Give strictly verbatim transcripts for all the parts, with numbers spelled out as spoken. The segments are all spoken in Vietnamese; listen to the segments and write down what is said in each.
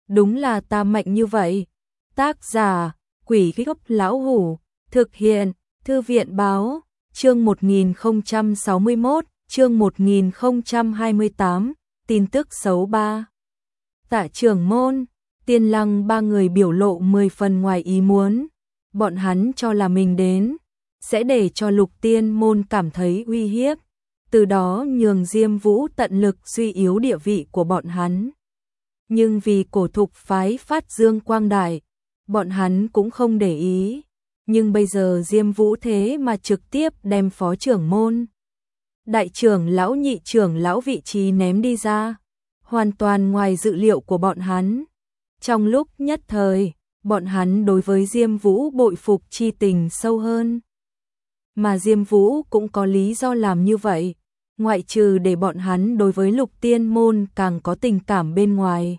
đúng là ta mạnh như vậy. Tác giả, Quỷ Gốc Lão Hủ, thực hiện, Thư viện Báo, chương một nghìn không trăm sáu mươi mốt, chương một nghìn không trăm hai mươi tám, tin tức xấu ba. Tạ trưởng môn, Tiên Lăng ba người biểu lộ mười phần ngoài ý muốn, bọn hắn cho là mình đến, sẽ để cho Lục Tiên môn cảm thấy uy hiếp, từ đó nhường Diêm Vũ tận lực suy yếu địa vị của bọn hắn. Nhưng vì cổ thục phái phát dương quang đại, bọn hắn cũng không để ý, nhưng bây giờ Diêm Vũ thế mà trực tiếp đem phó trưởng môn, đại trưởng lão nhị trưởng lão vị trí ném đi ra, hoàn toàn ngoài dự liệu của bọn hắn. Trong lúc nhất thời, bọn hắn đối với Diêm Vũ bội phục chi tình sâu hơn. Mà Diêm Vũ cũng có lý do làm như vậy, ngoại trừ để bọn hắn đối với Lục Tiên môn càng có tình cảm bên ngoài,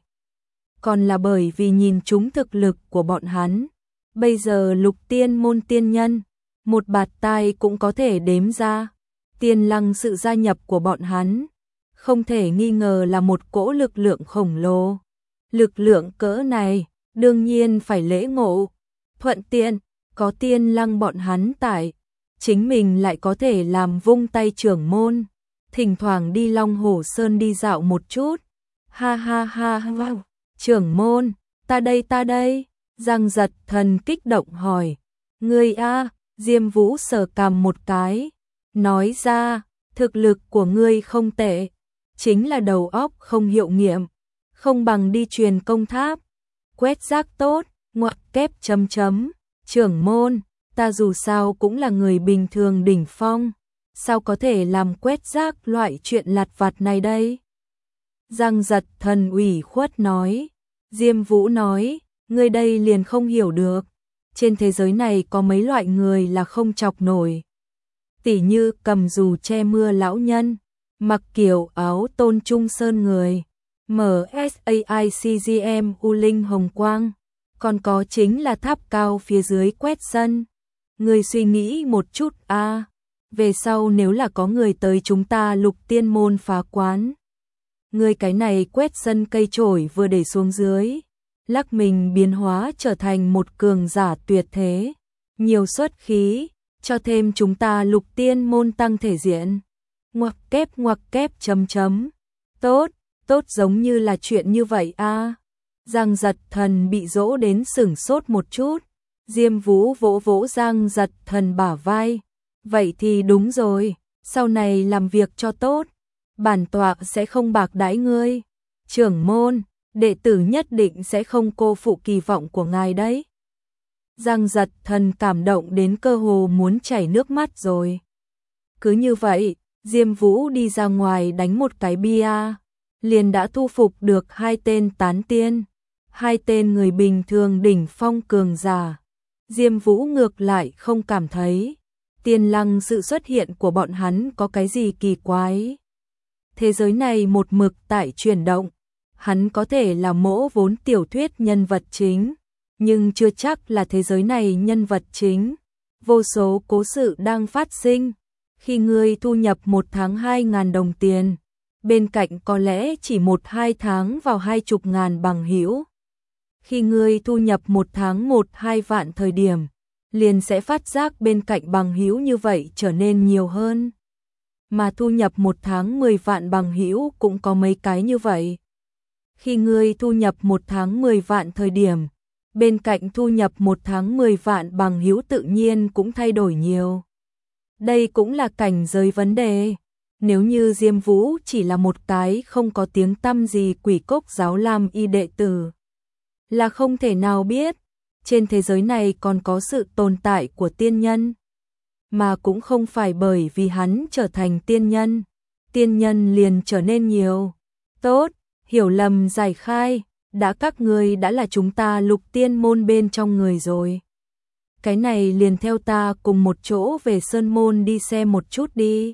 còn là bởi vì nhìn trúng thực lực của bọn hắn. Bây giờ Lục Tiên môn tiên nhân, một bạt tai cũng có thể đếm ra. Tiên Lăng sự gia nhập của bọn hắn, không thể nghi ngờ là một cỗ lực lượng khổng lồ. Lực lượng cỡ này, đương nhiên phải lễ ngộ. Thuận tiện, có Tiên Lăng bọn hắn tại, chính mình lại có thể làm vung tay trưởng môn, thỉnh thoảng đi Long Hổ Sơn đi dạo một chút. Ha ha ha ha, trưởng môn, ta đây ta đây. Giang Giật Thần kích động hỏi, ngươi a? Diêm Vũ sờ cằm một cái, nói ra, thực lực của ngươi không tệ, chính là đầu óc không hiệu nghiệm, không bằng đi truyền công tháp, quét rác tốt, ngoặc kép chấm chấm, trưởng môn, ta dù sao cũng là người bình thường đỉnh phong, sao có thể làm quét rác loại chuyện lặt vặt này đây? Giang Giật Thần ủy khuất nói. Diêm Vũ nói, ngươi đây liền không hiểu được, trên thế giới này có mấy loại người là không chọc nổi. Tỉ như cầm dù che mưa lão nhân, mặc kiểu áo Tôn Trung Sơn người, em ét a i xê giê em U Linh Hồng Quang, còn có chính là tháp cao phía dưới quét sân. Ngươi suy nghĩ một chút a, về sau nếu là có người tới chúng ta Lục Tiên môn phá quán, ngươi cái này quét sân cây chổi vừa để xuống dưới, lắc mình biến hóa trở thành một cường giả tuyệt thế, nhiều xuất khí, cho thêm chúng ta Lục Tiên môn tăng thể diện. Ngoặc kép ngoặc kép chấm chấm. Tốt, tốt giống như là chuyện như vậy a. Giang Giật Thần bị dỗ đến sửng sốt một chút. Diêm Vũ vỗ vỗ Giang Giật Thần bả vai. Vậy thì đúng rồi, sau này làm việc cho tốt, bản tọa sẽ không bạc đãi ngươi. Trưởng môn, đệ tử nhất định sẽ không cô phụ kỳ vọng của ngài đấy. Giang Giật Thần cảm động đến cơ hồ muốn chảy nước mắt rồi. Cứ như vậy, Diêm Vũ đi ra ngoài đánh một cái bia, liền đã thu phục được hai tên tán tiên, hai tên người bình thường đỉnh phong cường giả. Diêm Vũ ngược lại không cảm thấy Tiên Lăng sự xuất hiện của bọn hắn có cái gì kỳ quái. Thế giới này một mực tại chuyển động, hắn có thể là mỗ vốn tiểu thuyết nhân vật chính, nhưng chưa chắc là thế giới này nhân vật chính. Vô số cố sự đang phát sinh. Khi ngươi thu nhập một tháng hai ngàn đồng tiền, bên cạnh có lẽ chỉ một hai tháng vào hai chục ngàn bằng hữu. Khi ngươi thu nhập một tháng một hai vạn thời điểm, liền sẽ phát giác bên cạnh bằng hữu như vậy trở nên nhiều hơn. Mà thu nhập một tháng mười vạn bằng hữu cũng có mấy cái như vậy. Khi ngươi thu nhập một tháng mười vạn thời điểm, bên cạnh thu nhập một tháng mười vạn bằng hữu tự nhiên cũng thay đổi nhiều. Đây cũng là cảnh giới vấn đề. Nếu như Diêm Vũ chỉ là một cái không có tiếng tăm gì Quỷ Cốc giáo làm y đệ tử, là không thể nào biết trên thế giới này còn có sự tồn tại của tiên nhân. Mà cũng không phải bởi vì hắn trở thành tiên nhân, tiên nhân liền trở nên nhiều. Tốt, hiểu lầm giải khai, đã các ngươi đã là chúng ta Lục Tiên môn bên trong người rồi. Cái này liền theo ta cùng một chỗ về Sơn môn đi xem một chút đi.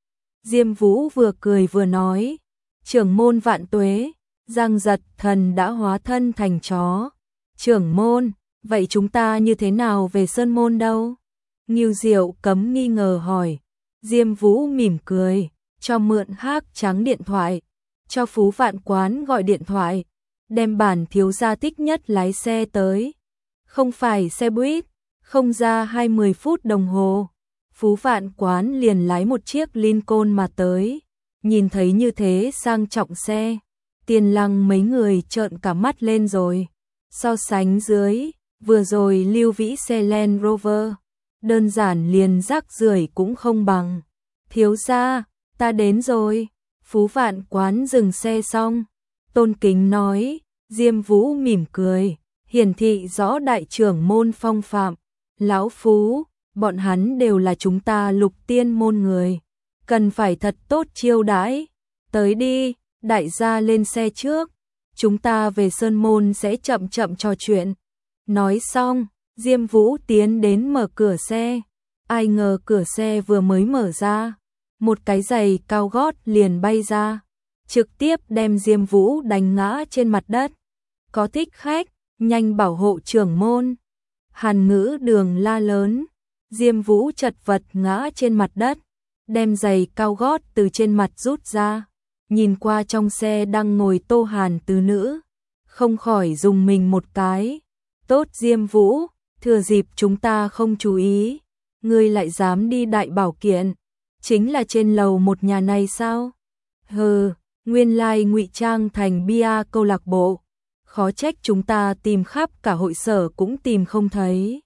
Diêm Vũ vừa cười vừa nói, trưởng môn vạn tuế. Giang Giật Thần đã hóa thân thành chó. Trưởng môn, vậy chúng ta như thế nào về Sơn môn đâu? Ngưu Diệu Cấm nghi ngờ hỏi. Diêm Vũ mỉm cười, cho mượn Hắc Trắng điện thoại, cho Phú Vạn Quán gọi điện thoại, đem bản thiếu gia thích nhất lái xe tới. Không phải xe buýt, không ra hai mươi phút đồng hồ. Phú Vạn Quán liền lái một chiếc Lincoln mà tới. Nhìn thấy như thế sang trọng xe, Tiền Lăng mấy người trợn cả mắt lên rồi. So sánh dưới, vừa rồi Lưu Vĩ xe Land Rover, đơn giản liền rác rưởi cũng không bằng. Thiếu gia, ta đến rồi. Phú Vạn Quán dừng xe xong, tôn kính nói. Diêm Vũ mỉm cười, hiển thị rõ đại trưởng môn phong phạm. Lão Phú, bọn hắn đều là chúng ta Lục Tiên môn người, cần phải thật tốt chiêu đãi. Tới đi, đại gia lên xe trước, chúng ta về Sơn Môn sẽ chậm chậm trò chuyện. Nói xong, Diêm Vũ tiến đến mở cửa xe. Ai ngờ cửa xe vừa mới mở ra, một cái giày cao gót liền bay ra, trực tiếp đem Diêm Vũ đánh ngã trên mặt đất. Có thích khách, nhanh bảo hộ trưởng môn. Hàn Ngữ Đường la lớn. Diêm Vũ chật vật ngã trên mặt đất, đem giày cao gót từ trên mặt rút ra, nhìn qua trong xe đang ngồi Tô Hàn tứ nữ, không khỏi dùng mình một cái. Tốt Diêm Vũ, thừa dịp chúng ta không chú ý, ngươi lại dám đi Đại Bảo Kiện, chính là trên lầu một nhà này sao? Hừ, nguyên lai ngụy trang thành bia câu lạc bộ, khó trách chúng ta tìm khắp cả hội sở cũng tìm không thấy.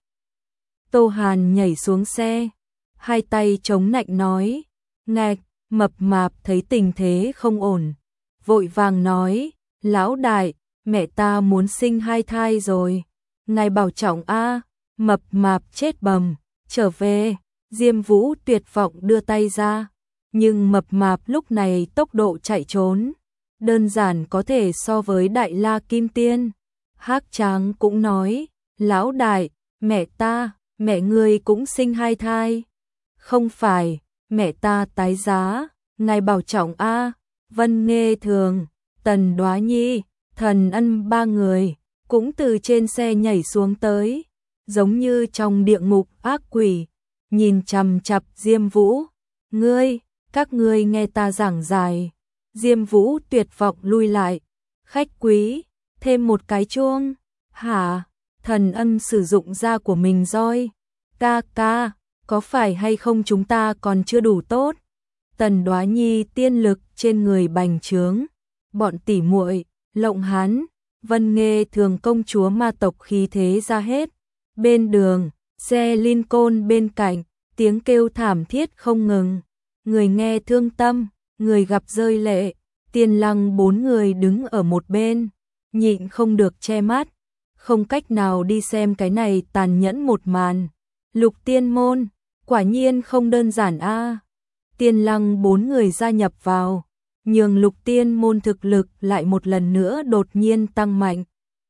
Tô Hàn nhảy xuống xe, hai tay chống nạnh nói. Ngạch, Mập Mạp thấy tình thế không ổn, vội vàng nói. Lão đại, mẹ ta muốn sinh hai thai rồi, ngài bảo trọng a. Mập Mạp chết bầm, trở về. Diêm Vũ tuyệt vọng đưa tay ra, nhưng Mập Mạp lúc này tốc độ chạy trốn đơn giản có thể so với Đại La Kim Tiên. Hắc Tráng cũng nói. Lão đại, mẹ ta, mẹ ngươi cũng sinh hai thai. Không phải, mẹ ta tái giá, ngài bảo trọng a. Vân Nghê Thường, Tần Đoá Nhi, Thần Ân ba người cũng từ trên xe nhảy xuống tới, giống như trong địa ngục ác quỷ, nhìn chằm chằm Diêm Vũ. Ngươi, các ngươi nghe ta giảng giải. Diêm Vũ tuyệt vọng lui lại. Khách quý, thêm một cái chuông. Hả? Thần Ân sử dụng da của mình roi. Ca ca, có phải hay không chúng ta còn chưa đủ tốt? Tần Đoá Nhi tiên lực trên người bành trướng. Bọn tỉ muội, Lộng Hán, Vân Nghê Thường công chúa ma tộc khí thế ra hết. Bên đường, xe Lincoln bên cạnh, tiếng kêu thảm thiết không ngừng. Người nghe thương tâm, người gặp rơi lệ. Tiền Lăng bốn người đứng ở một bên, nhịn không được che mắt, không cách nào đi xem cái này tàn nhẫn một màn. Lục Tiên môn, quả nhiên không đơn giản a. À. Tiền Lăng bốn người gia nhập vào, nhường Lục Tiên môn thực lực lại một lần nữa đột nhiên tăng mạnh.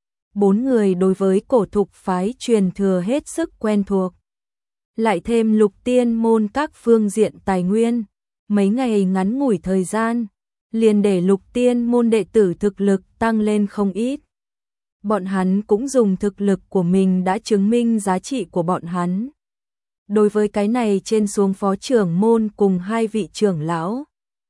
Bốn người đối với cổ thục phái truyền thừa hết sức quen thuộc, lại thêm Lục Tiên môn các phương diện tài nguyên, mấy ngày ngắn ngủi thời gian, liền để Lục Tiên môn đệ tử thực lực tăng lên không ít. Bọn hắn cũng dùng thực lực của mình đã chứng minh giá trị của bọn hắn. Đối với cái này trên xuống phó trưởng môn cùng hai vị trưởng lão,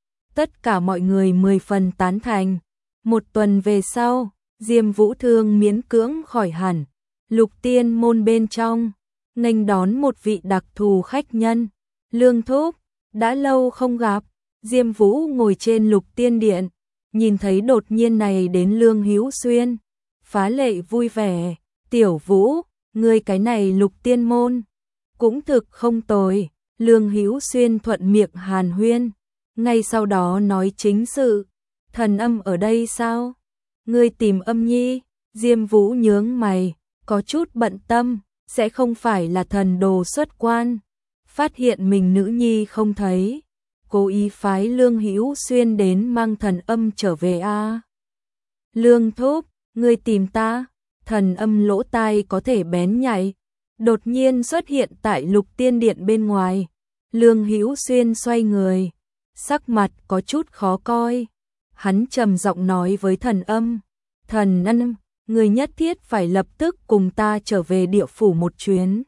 tất cả mọi người mười phần tán thành. Một tuần về sau, Diêm Vũ thương miễn cưỡng khỏi hẳn. Lục Tiên môn bên trong, nghênh đón một vị đặc thù khách nhân. Lương Thúc, đã lâu không gặp. Diêm Vũ ngồi trên Lục Tiên điện, nhìn thấy đột nhiên này đến Lương Hữu Xuyên, phá lệ vui vẻ. Tiểu Vũ, ngươi cái này Lục Tiên môn cũng thực không tồi. Lương Hữu Xuyên thuận miệng hàn huyên, ngay sau đó nói chính sự. Thần Âm ở đây sao? Ngươi tìm Âm Nhi? Diêm Vũ nhướng mày, có chút bận tâm, sẽ không phải là thần đồ xuất quan, phát hiện mình nữ nhi không thấy, cố ý phái Lương Hữu Xuyên đến mang Thần Âm trở về a. À? Lương Thúc, ngươi tìm ta? Thần Âm lỗ tai có thể bén nhạy, đột nhiên xuất hiện tại Lục Tiên điện bên ngoài. Lương Hữu Xuyên xoay người, sắc mặt có chút khó coi. Hắn trầm giọng nói với Thần Âm, Thần Âm, người nhất thiết phải lập tức cùng ta trở về địa phủ một chuyến.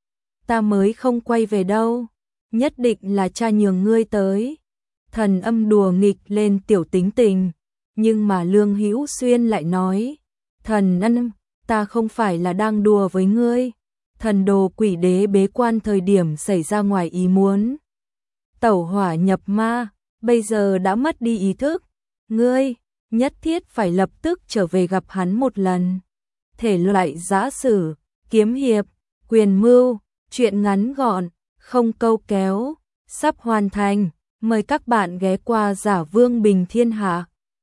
Ta mới không quay về đâu, nhất định là cha nhường ngươi tới. Thần Âm đùa nghịch lên tiểu tính tình, Nhưng mà Lương Hữu Xuyên lại nói, thần ân, ta không phải là đang đùa với ngươi. Thần đồ quỷ đế bế quan thời điểm xảy ra ngoài ý muốn. Tẩu hỏa nhập ma, bây giờ đã mất đi ý thức. Ngươi, nhất thiết phải lập tức trở về gặp hắn một lần. Thể loại giã sử, kiếm hiệp, quyền mưu, truyện ngắn gọn, không câu kéo, sắp hoàn thành. Mời các bạn ghé qua Giả Vương Bình Thiên Hạ.